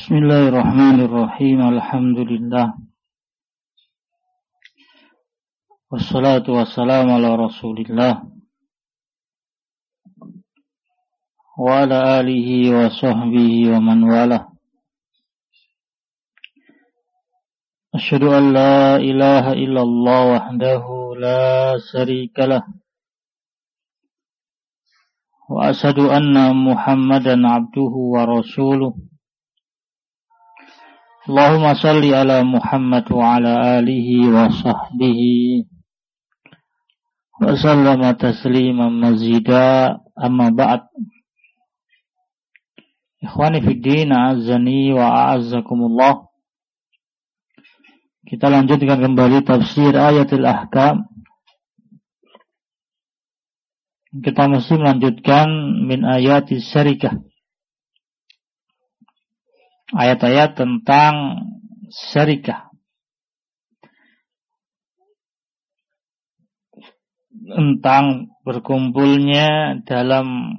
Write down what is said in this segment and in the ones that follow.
Bismillahirrahmanirrahim. Alhamdulillah. Wassalatu wassalamu ala Rasulillah wa ala alihi wa sahbihi wa man walah. Asyhadu an la ilaha illallah wahdahu la syarikalah wa asyhadu anna Muhammadan abduhu wa rasuluh. Allahumma salli ala Muhammad wa ala alihi wa sahbihi wa sallama tasliman mazida, amma ba'd. Ikhwani fid din, a'azzani wa a'azzakumullah. Kita lanjutkan kembali tafsir ayatul ahkam. Kita masih melanjutkan min ayatis syarikah, ayat-ayat tentang syarikah, tentang berkumpulnya dalam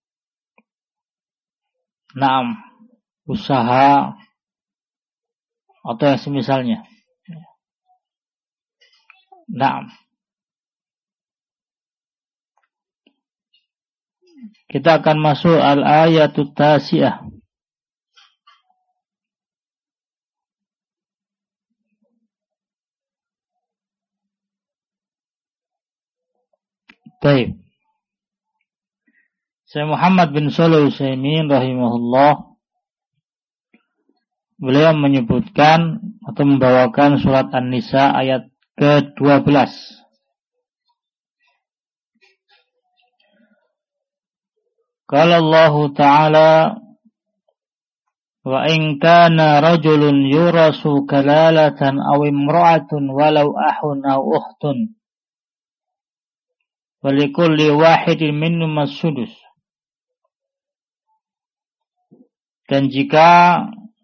usaha atau yang semisalnya. Kita akan masuk al-ayatut tasi'ah. Baik. Saya Muhammad bin Shalih Al-Utsaimin rahimahullah, beliau menyebutkan atau membawakan surat An-Nisa ayat ke-12. Qala Allah Ta'ala, wa in kana rajulun yurasu kalalatan aw imra'atun walau ahun aw ukhtun walikulli wahidin minhum as-sudus. Dan jika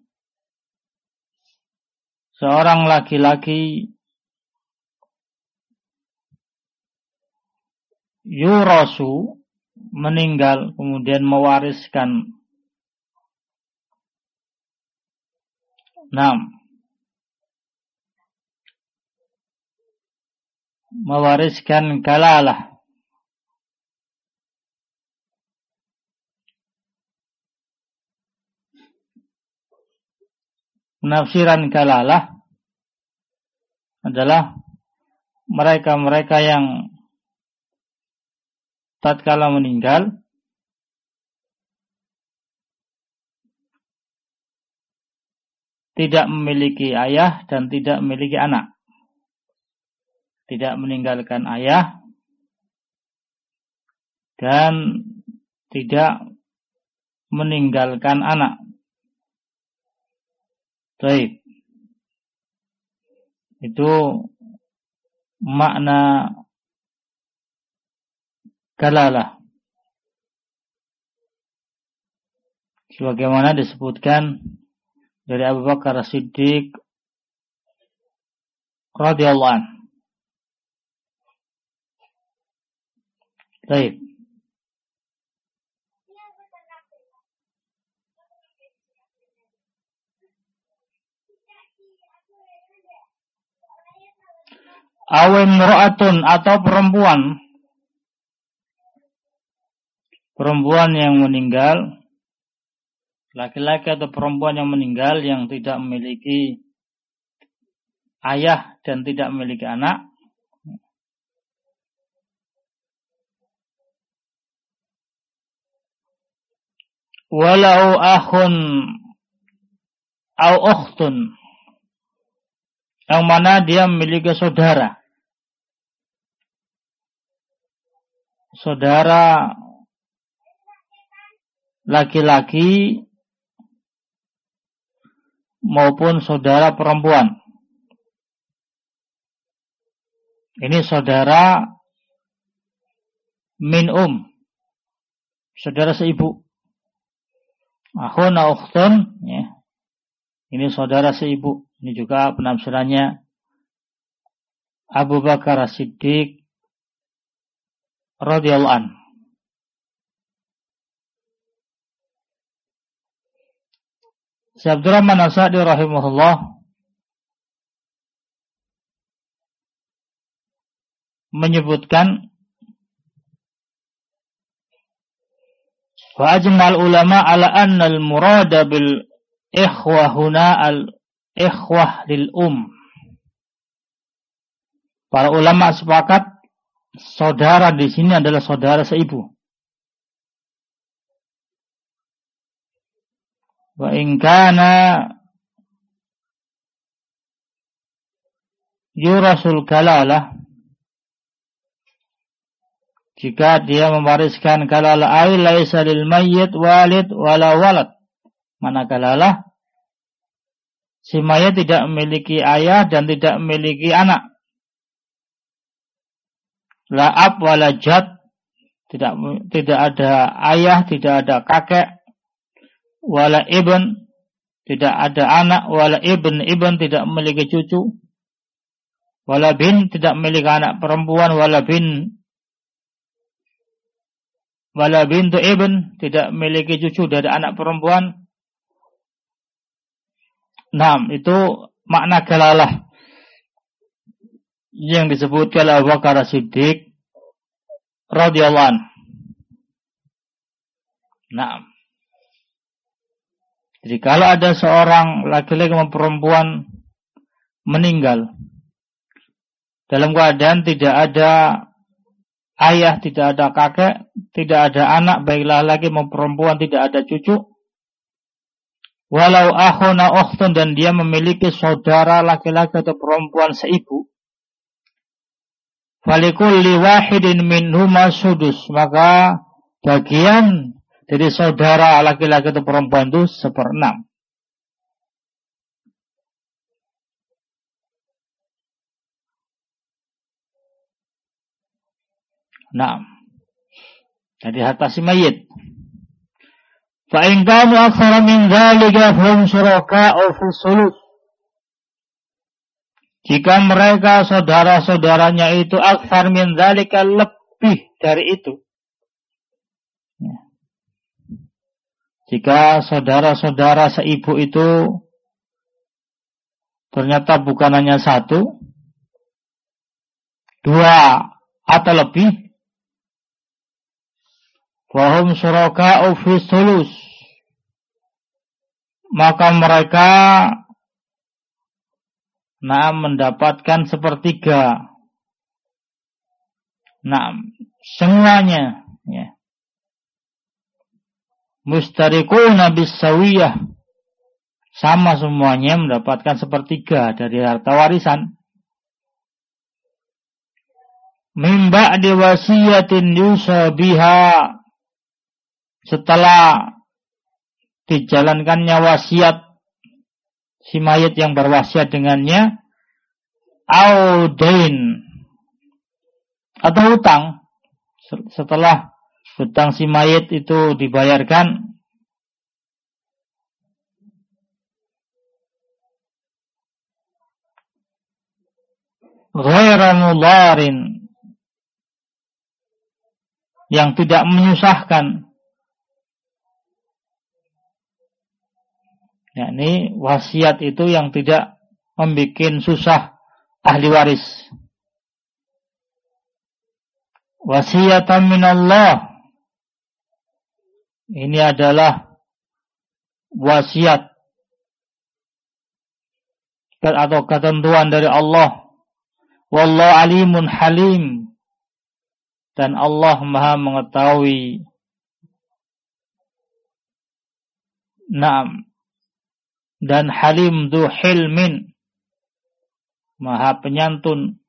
seorang laki-laki yurasu, meninggal kemudian mewariskan kalalah, penafsiran kalalah adalah mereka-mereka yang tatkala meninggal tidak memiliki ayah dan tidak memiliki anak, tidak meninggalkan ayah dan tidak meninggalkan anak. Baik. Itu makna kalalah, sebagaimana disebutkan dari Abu Bakar As-Siddiq radhiyallahu anhu. Baik. Awin mura'atun, atau perempuan yang meninggal, laki-laki atau perempuan yang meninggal yang tidak memiliki ayah dan tidak memiliki anak, walau akhun au ukhtun, yang mana dia memiliki saudara laki-laki maupun saudara perempuan. Ini saudara min saudara seibu. Akhun au ukhtun, ya. Ini saudara seibu. Ini juga penafsirannya Abu Bakar As-Siddiq radhiyallahu anhu. Syekh Abdurrahman As-Sa'di rahimahullah menyebutkan wa ajmal ulama ala anna al-murada bil ikhwah huna al-ikhwah lil Para ulama sepakat saudara di sini adalah saudara seibu. Wa in kana yurasul kalalah, jika dia mewariskan kalalah ay laisa lil mayyit walid wala walad. Manakala si mayat tidak memiliki ayah dan tidak memiliki anak. La ab wala jad, tidak ada ayah, tidak ada kakek. Wala ibn, tidak ada anak. Wala ibn tidak memiliki cucu. Wala bin, tidak memiliki anak perempuan. Wala bintu ibn, tidak memiliki cucu dari anak perempuan. Nah, itu makna kalalah yang disebutkan oleh Abu Bakar As-Siddiq radhiyallahu anhu. Nah, jadi kalau ada seorang laki-laki maupun perempuan meninggal dalam keadaan tidak ada ayah, tidak ada kakek, tidak ada anak, baik laki-laki maupun perempuan, tidak ada cucu. Walau akhuna ukhtun, dan dia memiliki saudara laki-laki atau perempuan seibu. Falikulli wahidin minhuma sudus, maka bagian dari saudara laki-laki atau perempuan itu 1/6. Nah, jadi harta si mayit. Fa in kanu aktsara min dzalika fahum syuraka'u fi sulus. Jika mereka saudara-saudaranya itu aktsar min dzalika, lebih dari itu. Jika saudara-saudara seibu itu ternyata bukan hanya 1, 2 atau lebih, fahum syuraka'u fi sulus, maka mereka mendapatkan 1/3. Semuanya ya. Mustariquna bis-sawiyah, sama semuanya mendapatkan 1/3 dari harta warisan. Min ba'di wasiyatin yusa biha, setelah dijalankannya wasiat si mayit yang berwasiat dengannya, audain, atau hutang, setelah hutang si mayit itu dibayarkan, ghaira mudharin, yang tidak menyusahkan. Yakni wasiat itu yang tidak membuat susah ahli waris. Wasiatan minallah, ini adalah wasiat atau ketentuan dari Allah. Wallahu alimun halim, dan Allah Maha mengetahui. Naam, dan halim du hilmin, Maha penyantun.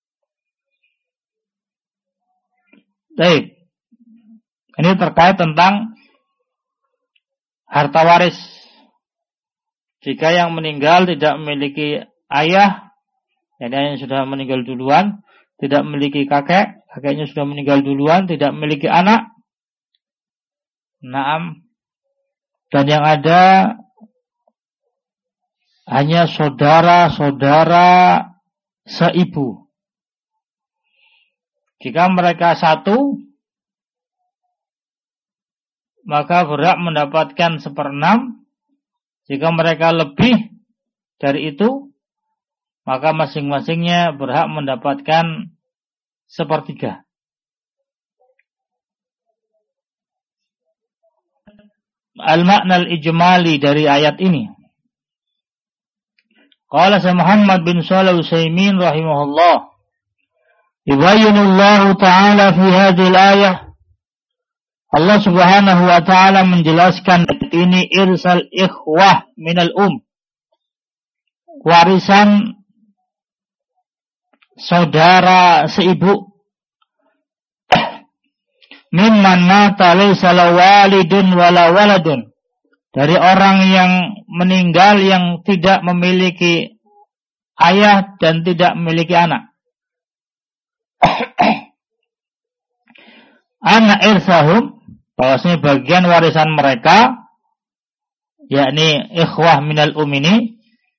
Baik, ini terkait tentang harta waris. Jika yang meninggal tidak memiliki ayah, yang ayahnya sudah meninggal duluan, tidak memiliki kakek, kakeknya sudah meninggal duluan, tidak memiliki anak, naam, dan yang ada hanya saudara-saudara seibu. Jika mereka 1, maka berhak mendapatkan 1/6. Jika mereka lebih dari itu, maka masing-masingnya berhak mendapatkan sepertiga. Al-makna al-ijmali dari ayat ini. Qala Muhammad bin Shalih Al-Utsaimin rahimahullah, yubayyinullahu ta'ala fi hadhil ayah, Allah Subhanahu wa ta'ala menjelaskan ini irsal ikhwah minal warisan saudara seibu, mimman mata laysa lahu walidun wala waladun, dari orang yang meninggal yang tidak memiliki ayah dan tidak memiliki anak. Anak irsahum, bahwasanya bagian warisan mereka, yakni ikhwah minal ini,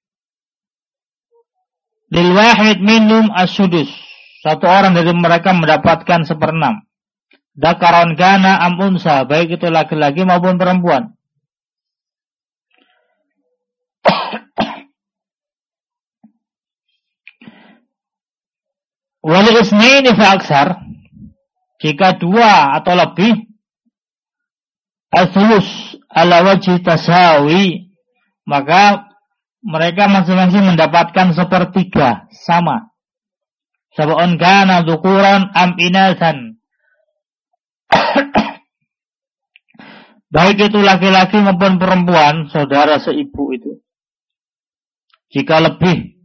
lil wahid minhum as-sudus, satu orang dari mereka mendapatkan 1/6. Dzakaron kana am unsa, baik itu laki-laki maupun perempuan. Wal isnaini fa aksar, jika 2 atau lebih, as-sulus ala wajhi tasawi, maka mereka masing-masing mendapatkan 1/3 sama. Sab'un kana dzukuran am inasan, baik itu laki-laki maupun perempuan, saudara seibu itu. Jika lebih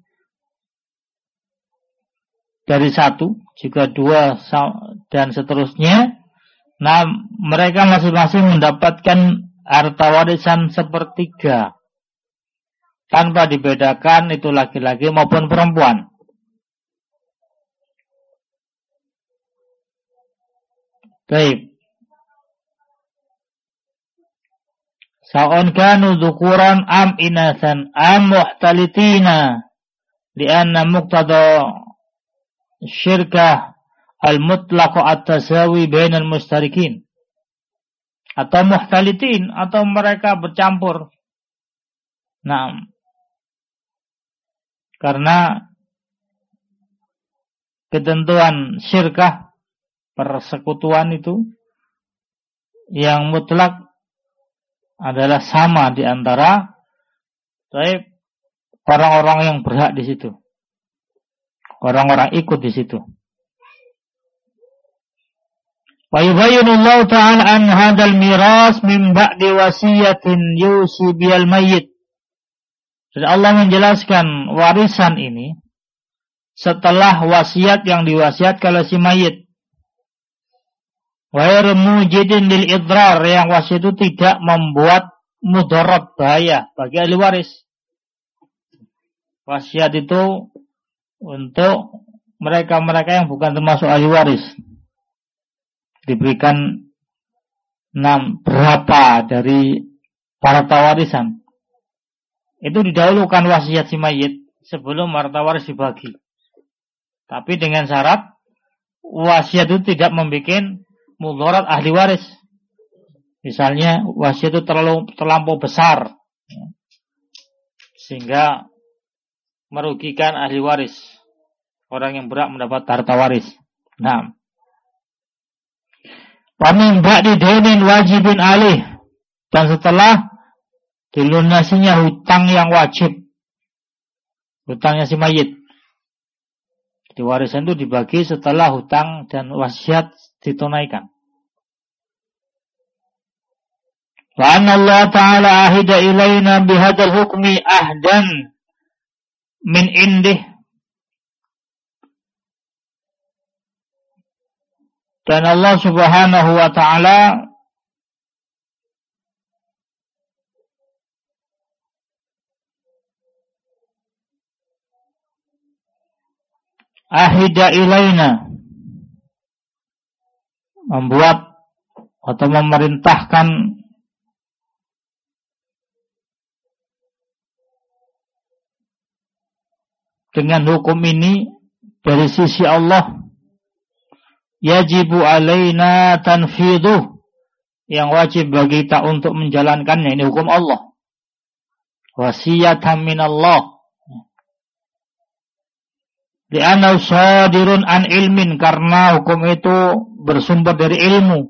dari 1, jika 2 dan seterusnya, nah mereka masing-masing mendapatkan harta warisan 1/3 tanpa dibedakan itu laki-laki maupun perempuan. Baik. Sa'un kanu dzukuran am inasan am muhtalitina, lianna muqtada syirkah al-mutlaq at-tasawi bainal mustarikin, atau muhtalitin, atau mereka bercampur. Nah, karena ketentuan syirkah, persekutuan itu yang mutlak adalah sama di antara orang-orang yang berhak di situ, orang-orang ikut di situ. Wa yubayyinullahu ta'ala an hadzal miras min ba'di wasiyatin yusi bil mayyit. Jadi Allah menjelaskan warisan ini setelah wasiat yang diwasiatkan oleh si mayit. Wa mujidin lil idrar, yang wasiat itu tidak membuat mudarat, bahaya bagi ahli waris. Wasiat itu untuk mereka-mereka yang bukan termasuk ahli waris. Diberikan berapa dari harta warisan. Itu didahulukan wasiat si mayit sebelum harta waris dibagi. Tapi dengan syarat wasiat itu tidak membuat mudarat ahli waris. Misalnya wasiat itu terlampau besar, sehingga merugikan ahli waris, orang yang berhak mendapat harta waris. Nah, wa min ba'di dainin wajibin alih, dan setelah dilunasinya hutang yang wajib, hutangnya si mayit. Jadi warisan itu dibagi setelah hutang dan wasiat ditunaikan. Wa anna Allah ta'ala ahida ilaina bihadzal hukmi ahdan min indih, dan Allah Subhanahu wa ta'ala ahida ilaina, membuat atau memerintahkan dengan hukum ini dari sisi Allah, yajibu alaina tanfiduh, yang wajib bagi kita untuk menjalankannya. Ini hukum Allah. wasiyatan minallah. Li'annahu shadirun an ilmin, karena hukum itu bersumber dari ilmu.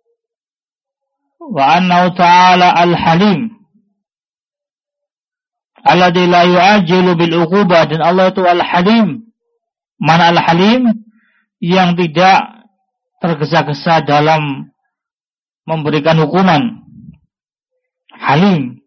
Wa annahu ta'ala al-halim alladzi la yu'ajjilu bil uqubah, dan Allah itu al-halim. Mana al-halim? Yang tidak tergesa-gesa dalam memberikan hukuman. Halim.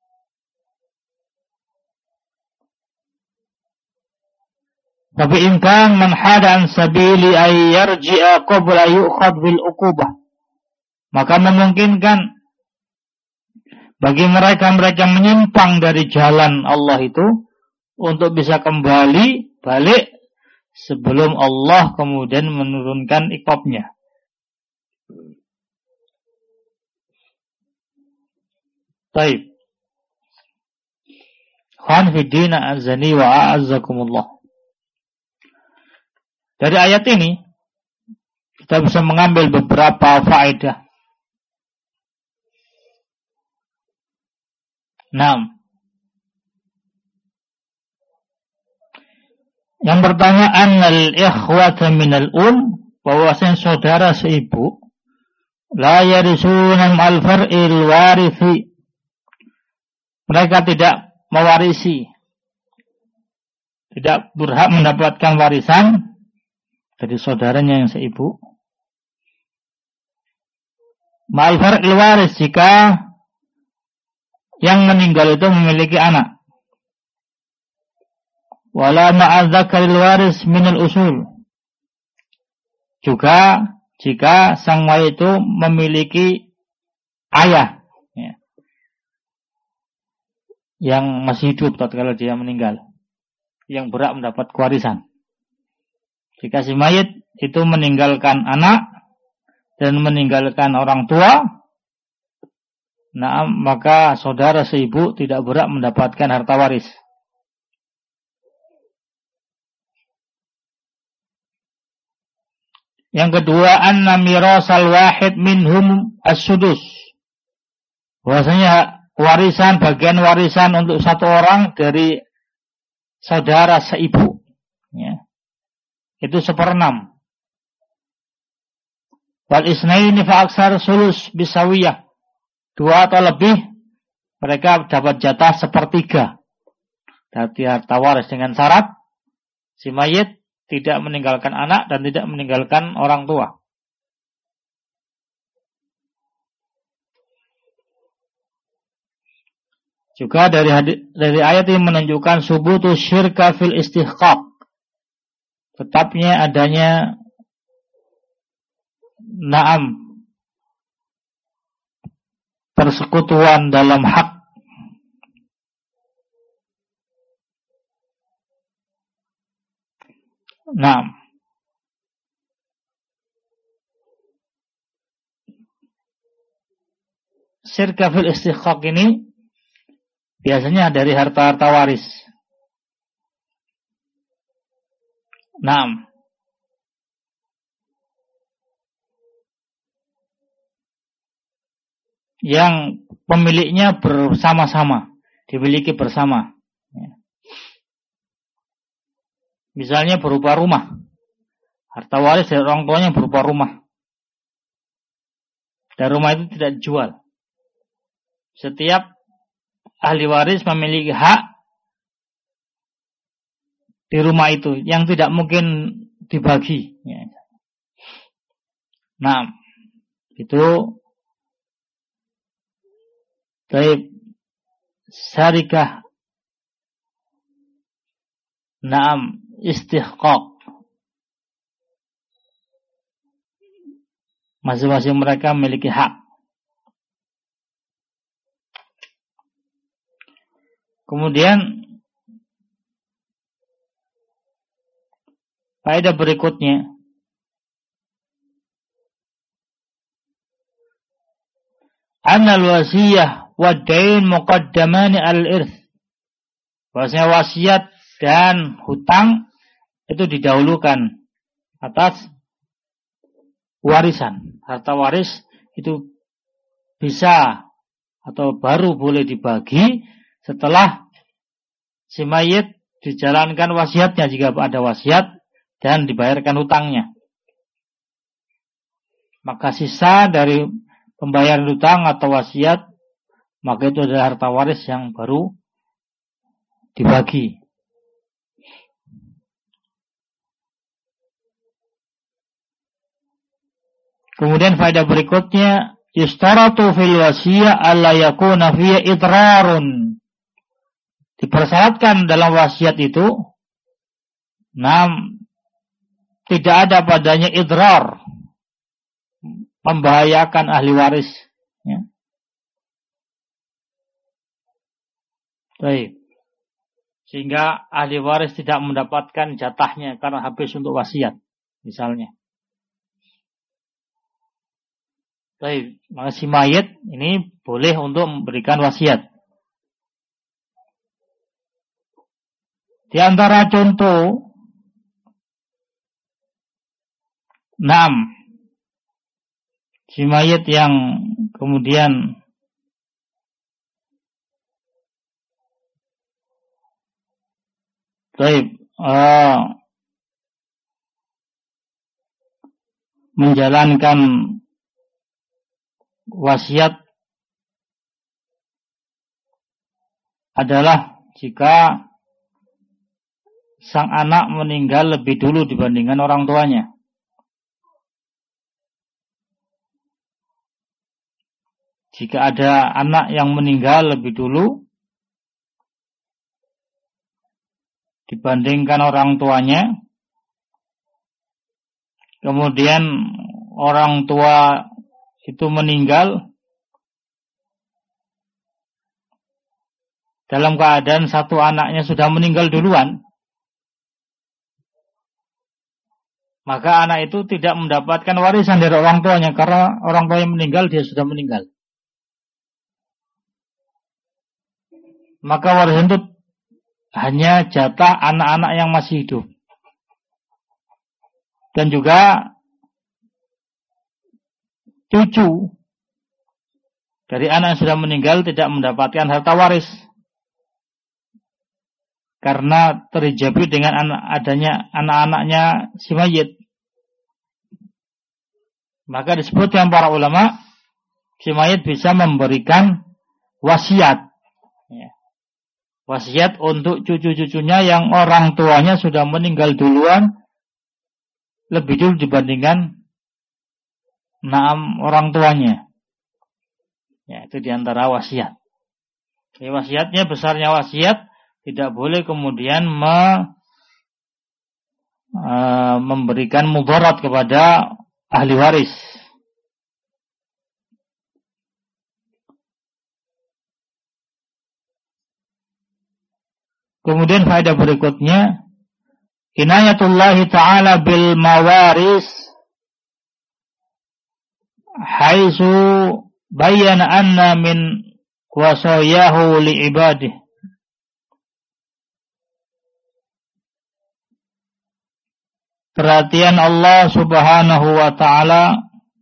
Tapi imkan man hada an sabili ay yarji'a qabla yu'khad bil uqubah. Maka memungkinkan bagi mereka-mereka menyimpang dari jalan Allah itu untuk bisa kembali balik sebelum Allah kemudian menurunkan iqabnya. Baik. Khan fiddina azani wa a'azzakumullah. Dari ayat ini kita bisa mengambil beberapa faedah. 6. Yang pertama, annal ikhwata minal bahwasanya saudara seibu la yarisuna ma'al far'il warithi, mereka tidak mewarisi, tidak berhak mendapatkan warisan dari saudaranya yang seibu. Ma'al far'il waris, jika yang meninggal itu memiliki anak. Wala ma'adzakaril waris minal usul. Juga jika sang mayit itu memiliki ayah, ya, yang masih hidup tatkala dia meninggal, yang berhak mendapat warisan. Jika si mayit itu meninggalkan anak dan meninggalkan orang tua, maka saudara seibu tidak berhak mendapatkan harta waris. Yang kedua, anna mirasal wahid minhum as-sudus. Bahwasanya warisan, bagian warisan untuk satu orang dari saudara seibu, ya, itu 1/6. Wal isnaini fa aksar sulus bisawiyah. 2 atau lebih mereka dapat jatah 1/3 dari harta waris, dengan syarat si mayit tidak meninggalkan anak dan tidak meninggalkan orang tua. Juga dari ayat ini menunjukkan subutu syirka fil istihqaq, tetapnya adanya persekutuan dalam hak. Syirka fil istihqaq ini biasanya dari harta-harta waris. Yang pemiliknya bersama-sama, dimiliki bersama. Misalnya berupa rumah. Harta waris dari orang tuanya berupa rumah. Dan rumah itu tidak dijual. Setiap ahli waris memiliki hak di rumah itu yang tidak mungkin dibagi. Itu baik syarikah istihqaq. Masing-masing mereka memiliki hak. Kemudian faedah berikutnya, annal wasiyah wad dain muqaddamani al-irth. Bahwasanya wasiat dan hutang itu didahulukan atas warisan. Harta waris itu bisa atau baru boleh dibagi setelah si mayit dijalankan wasiatnya jika ada wasiat dan dibayarkan hutangnya. Maka sisa dari pembayaran hutang atau wasiat, maka itu adalah harta waris yang baru dibagi. Kemudian faedah berikutnya, yustaratu fil wasiyah alla yakuna fiha idrarun. Dipersyaratkan dalam wasiat itu, tidak ada padanya idrar, membahayakan ahli waris. Ya. Baik. Sehingga ahli waris tidak mendapatkan jatahnya karena habis untuk wasiat, misalnya. Baik, maka si mayit ini boleh untuk memberikan wasiat. Di antara contoh, 6, si mayit yang kemudian menjalankan wasiat adalah jika sang anak meninggal lebih dulu dibandingkan orang tuanya. Jika ada anak yang meninggal lebih dulu dibandingkan orang tuanya, kemudian orang tua itu meninggal dalam keadaan satu anaknya sudah meninggal duluan, maka anak itu tidak mendapatkan warisan dari orang tuanya karena orang tuanya meninggal, dia sudah meninggal. Maka warisan itu hanya jatah anak-anak yang masih hidup. Dan juga cucu dari anak yang sudah meninggal tidak mendapatkan harta waris karena terhijabi dengan adanya anak-anaknya si mayit. Maka disebutkan para ulama, si mayit bisa memberikan wasiat, ya. Wasiat untuk cucu-cucunya yang orang tuanya sudah meninggal duluan lebih dulu dibandingkan orang tuanya. Ya, itu diantara wasiat. Jadi wasiatnya, besarnya wasiat tidak boleh kemudian memberikan mudarat kepada ahli waris. Kemudian faedah berikutnya, inayatullahi ta'ala bil mawaris haitsu bayyana anna min wasayahu li ibadihi. Perhatian Allah Subhanahu wa ta'ala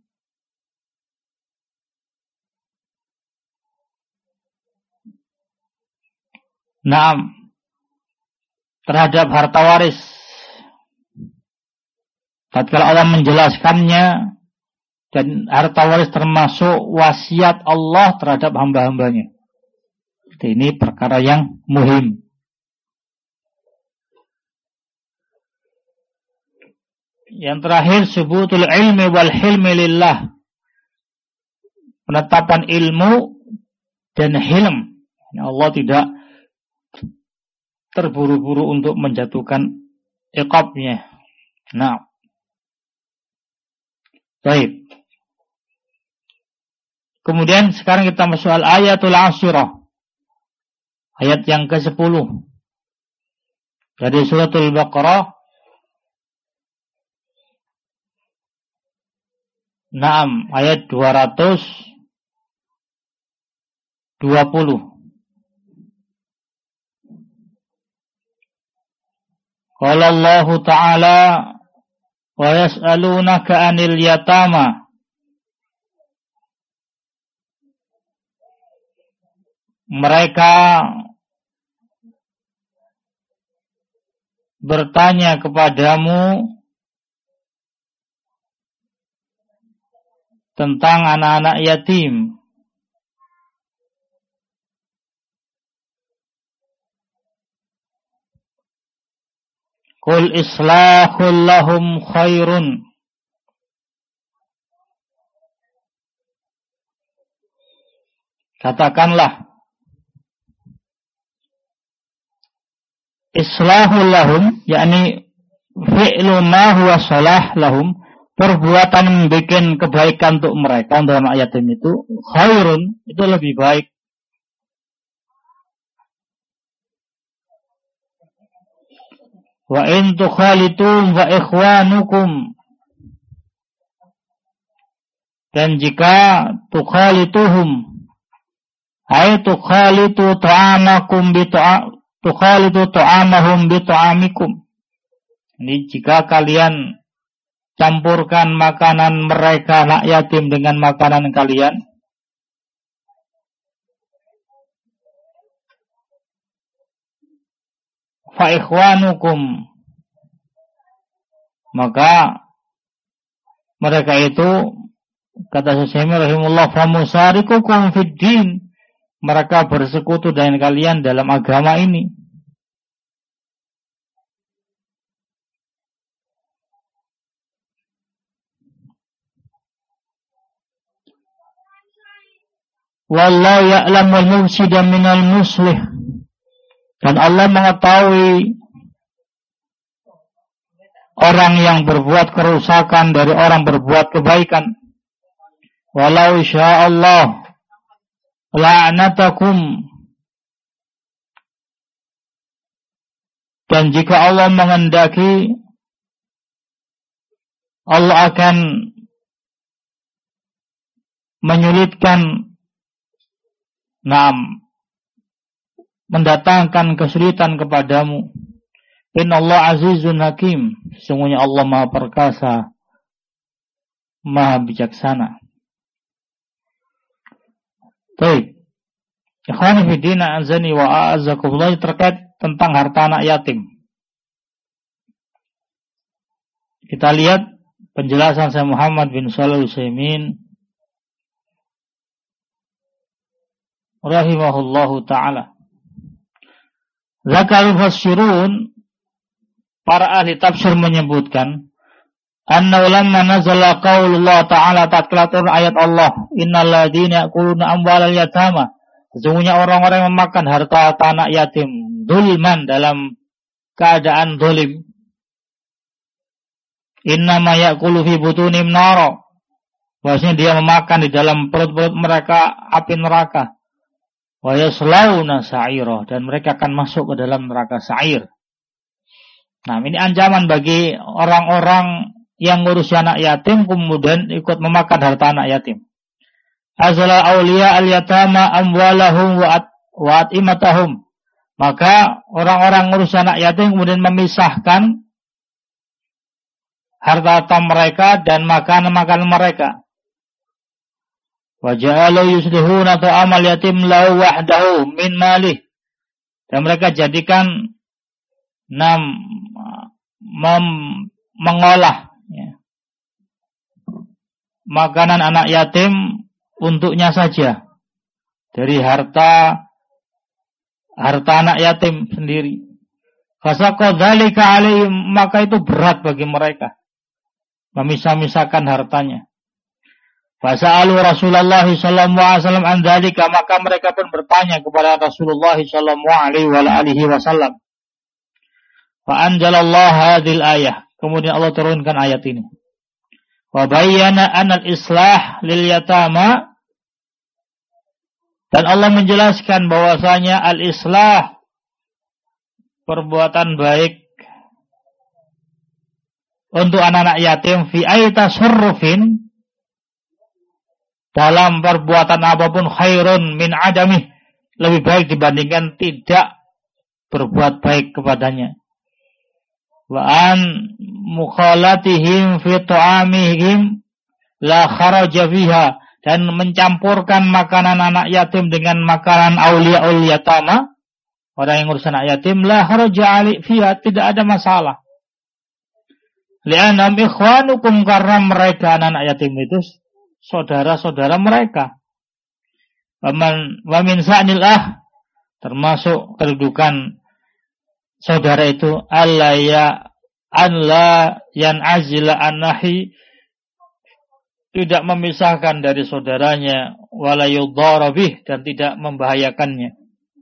terhadap harta waris. Tatkala Allah menjelaskannya, dan harta waris termasuk wasiat Allah terhadap hamba-hambanya. Ini perkara yang muhim. Yang terakhir, subutul ilmi wal hilmi lillah. Penetapan ilmu dan hilm. Allah tidak terburu-buru untuk menjatuhkan iqabnya. Nah, baik. Kemudian sekarang kita masuk al-ayatul asyirah. Ayat yang ke-10 dari suratul Baqarah. Ayat 220. Qala Allah Ta'ala wa yas'alunaka 'anil yatama. Mereka bertanya kepadamu tentang anak-anak yatim. Qul islahul lahum khairun. Katakanlah, islahul lahum, yakni fi'lu ma huwa salah lahum, perbuatan membuat kebaikan untuk mereka, untuk anak yatim itu, khairun, itu lebih baik. Wa in tukhalitum wa ikhwanukum, dan jika tukhalituhum, ay tukhalitu ta'amakum tukhalitu ta'amahum bi ta'amikum. Ini jika kalian campurkan makanan mereka anak yatim dengan makanan kalian, fa ikhwanukum, maka mereka itu, kata Syekh rahimahullah, fa musarikukum fid din, mereka bersekutu dengan kalian dalam agama ini. Wallahu ya'lamul mufsida minal muslih, dan Allah mengetahui orang yang berbuat kerusakan dari orang berbuat kebaikan. Walau sya'allah la'natakum, dan jika Allah menghendaki, Allah akan menyulitkan, mendatangkan kesulitan kepadamu. Innallaha azizun hakim, sesungguhnya Allah Maha Perkasa, Maha Bijaksana. Baik, ikhwani fiddina azani wa a'azakumullah, terkait tentang harta anak yatim. Kita lihat penjelasan Syekh Muhammad bin Shalih Al-Utsaimin rahimahullahu ta'ala. Zakal mufassirun, para ahli tafsir menyebutkan, anna lamma nazala qaulullah ta'ala, tatkala turun ayat Allah, innal ladzina ya'kuluna amwalal yatama, sesungguhnya orang-orang yang memakan harta anak yatim, dzulman, dalam keadaan zalim, innama ya'kulu fi butunim nara, bahwasanya dia memakan di dalam perut-perut mereka api neraka, wa yaslawna sa'ira, dan mereka akan masuk ke dalam neraka sa'ir. Nah, ini ancaman bagi orang-orang yang ngurus anak yatim kemudian ikut memakan harta anak yatim. Azala awliya al-yatama amwalahum wa at'imatahum, maka orang-orang ngurus anak yatim kemudian memisahkan harta mereka dan makanan-makanan mereka. Wa ja'alu yuslihuna ta'amal yatim lahu wahdahu min malih, dan mereka jadikan mengolah makanan anak yatim untuknya saja dari harta anak yatim sendiri. Fasaqad dzalika alaihim, maka itu berat bagi mereka memisah-misahkan hartanya. Fasa'alu Rasulullah sallallahu alaihi wasallam an dzalika, maka mereka pun bertanya kepada Rasulullah sallallahu alaihi wasallam. Fa anzalallahu hadhil ayah, kemudian Allah turunkan ayat ini. Wa bayyana anal islah lil yatama, dan Allah menjelaskan bahwasanya al-islah, perbuatan baik untuk anak-anak yatim, fi ayta surrufin, dalam perbuatan apapun, khairun min adamih, lebih baik dibandingkan tidak berbuat baik kepadanya. Wa an mukhalatihim fi ta'amihim la kharaja fiha, dan mencampurkan makanan anak yatim dengan makanan auliyaul yatama, orang yang ngurus anak yatim, la haraja fiha, tidak ada masalah. Li'annahum ikhwanukum, karena mereka anak yatim itu saudara-saudara mereka. Wa min sa'nil termasuk kedudukan saudara itu alla yan'azila an-nahi, tidak memisahkan dari saudaranya, wala yudhara bih, dan tidak membahayakannya.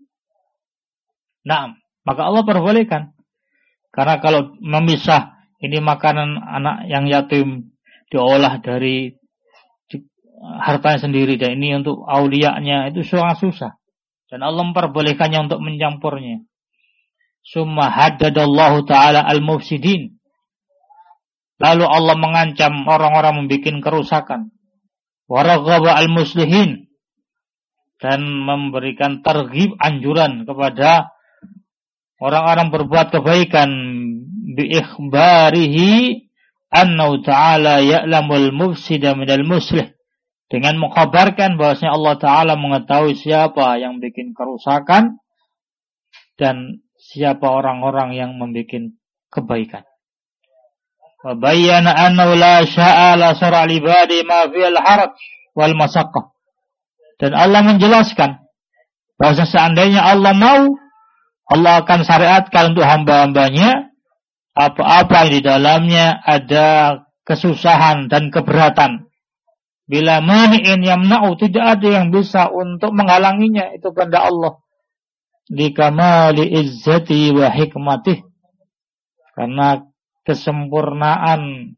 Nah, maka Allah perbolehkan. Karena kalau memisah, ini makanan anak yang yatim diolah dari hartanya sendiri, dan ini untuk auliyanya, itu sangat susah. Dan Allah memperbolehkannya untuk mencampurnya. Summa haddadallahu ta'ala al-mufsidin. Lalu Allah mengancam orang-orang membuat kerusakan. Waraghaba al-muslihin, dan memberikan targhib, anjuran kepada orang-orang berbuat kebaikan, bi ikhbarihi annahu ta'ala ya'lamul mufsida minal muslih, dengan mengkhabarkan bahwasanya Allah Ta'ala mengetahui siapa yang bikin kerusakan dan siapa orang-orang yang membuat kebaikan. Wa bayyana annahu la sya'a la syara' li ibadi ma fil haraj wal masaqqah. Dan Allah menjelaskan bahwa seandainya Allah mau, Allah akan syariatkan untuk hamba-hambanya apa-apa yang di dalamnya ada kesusahan dan keberatan. Bila mani'in yamna'u, tidak ada yang bisa untuk menghalanginya, itu kehendak Allah. Li kamali izzati wa hikmatih, karena kesempurnaan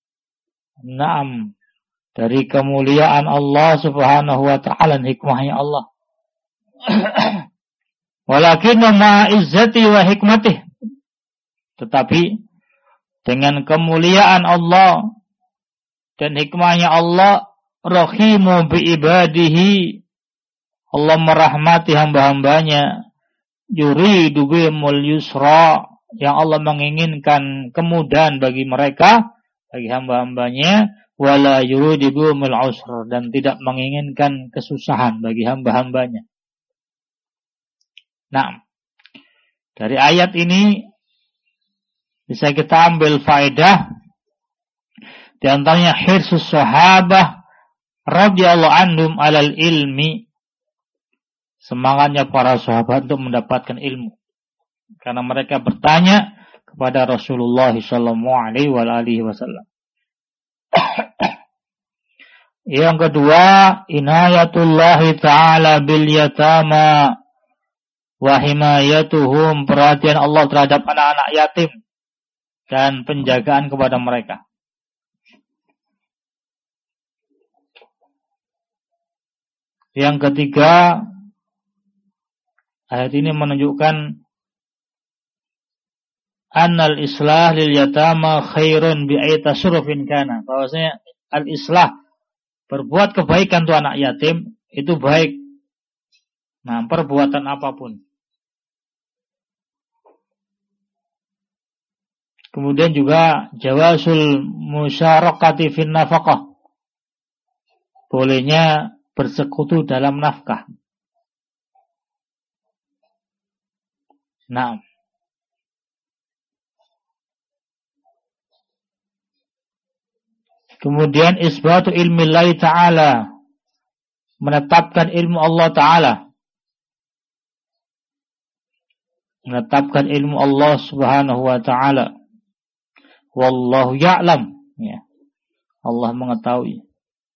dari kemuliaan Allah Subhanahu wa ta'ala, hikmahnya Allah. Walakin ma izzati wa hikmatih, tetapi dengan kemuliaan Allah dan hikmahnya Allah, rahimu bi ibadihi, Allah merahmati hamba-hambanya, yuridu bihimul yusra, yang Allah menginginkan kemudahan bagi mereka, bagi hamba-hambanya, wala yuridu bihimul usra, dan tidak menginginkan kesusahan bagi hamba-hambanya. Nah, dari ayat ini bisa kita ambil faedah, di antaranya hirsus sahabah radhiyallahu anhum alal ilmi, semangatnya para sahabat untuk mendapatkan ilmu, karena mereka bertanya kepada Rasulullah sallallahu alaihi wasallam. Yang kedua, inayatullah ta'ala bil yatama wa himayatuhum, perhatian Allah terhadap anak-anak yatim dan penjagaan kepada mereka. Yang ketiga, ayat ini menunjukkan annal islah lil yatama khairun bi ayyi tasarrufin kana, bahwasanya al-islah, berbuat kebaikan untuk anak yatim itu baik. Nah, perbuatan apapun. Kemudian juga jawasul musyarakati fin nafaqah, bolehnya bersekutu dalam nafkah. Nah, kemudian isbatu ilmi Allah Ta'ala, menetapkan ilmu Allah Ta'ala, menetapkan ilmu Allah Subhanahu wa Ta'ala. Wallahu ya'lam, ya, Allah mengetahui.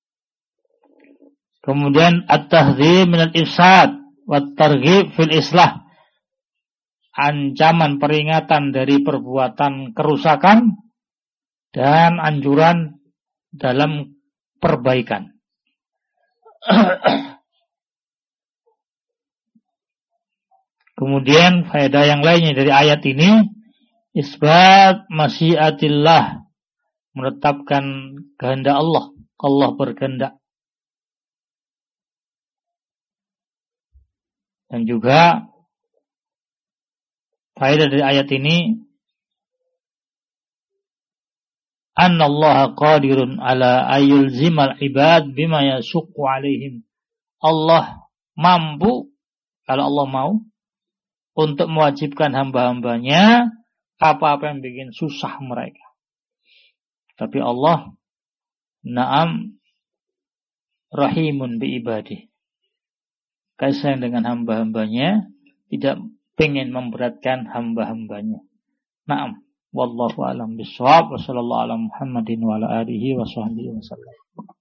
Kemudian at-tahdhir min al-ifsad wa at-targhib fil islah, ancaman peringatan dari perbuatan kerusakan dan anjuran dalam perbaikan. Kemudian faedah yang lainnya dari ayat ini, isbat masyiatillah, menetapkan kehendak Allah, Allah berkehendak. Dan juga faedah dari ayat ini, annallaha qadirun ala ayyulzimal ibad bima yasuqqu alaihim. Allah mampu, kalau Allah mau, untuk mewajibkan hamba-hambanya apa-apa yang bikin susah mereka. Tapi Allah na'am rahimun bi ibadih. Kasih sayang dengan hamba-hambanya, tidak pengen memberatkan hamba-hambanya. Na'am, wallahu a'lam bishawab wa sallallahu ala Muhammadin wa ala alihi wa sahbihi wa sallam.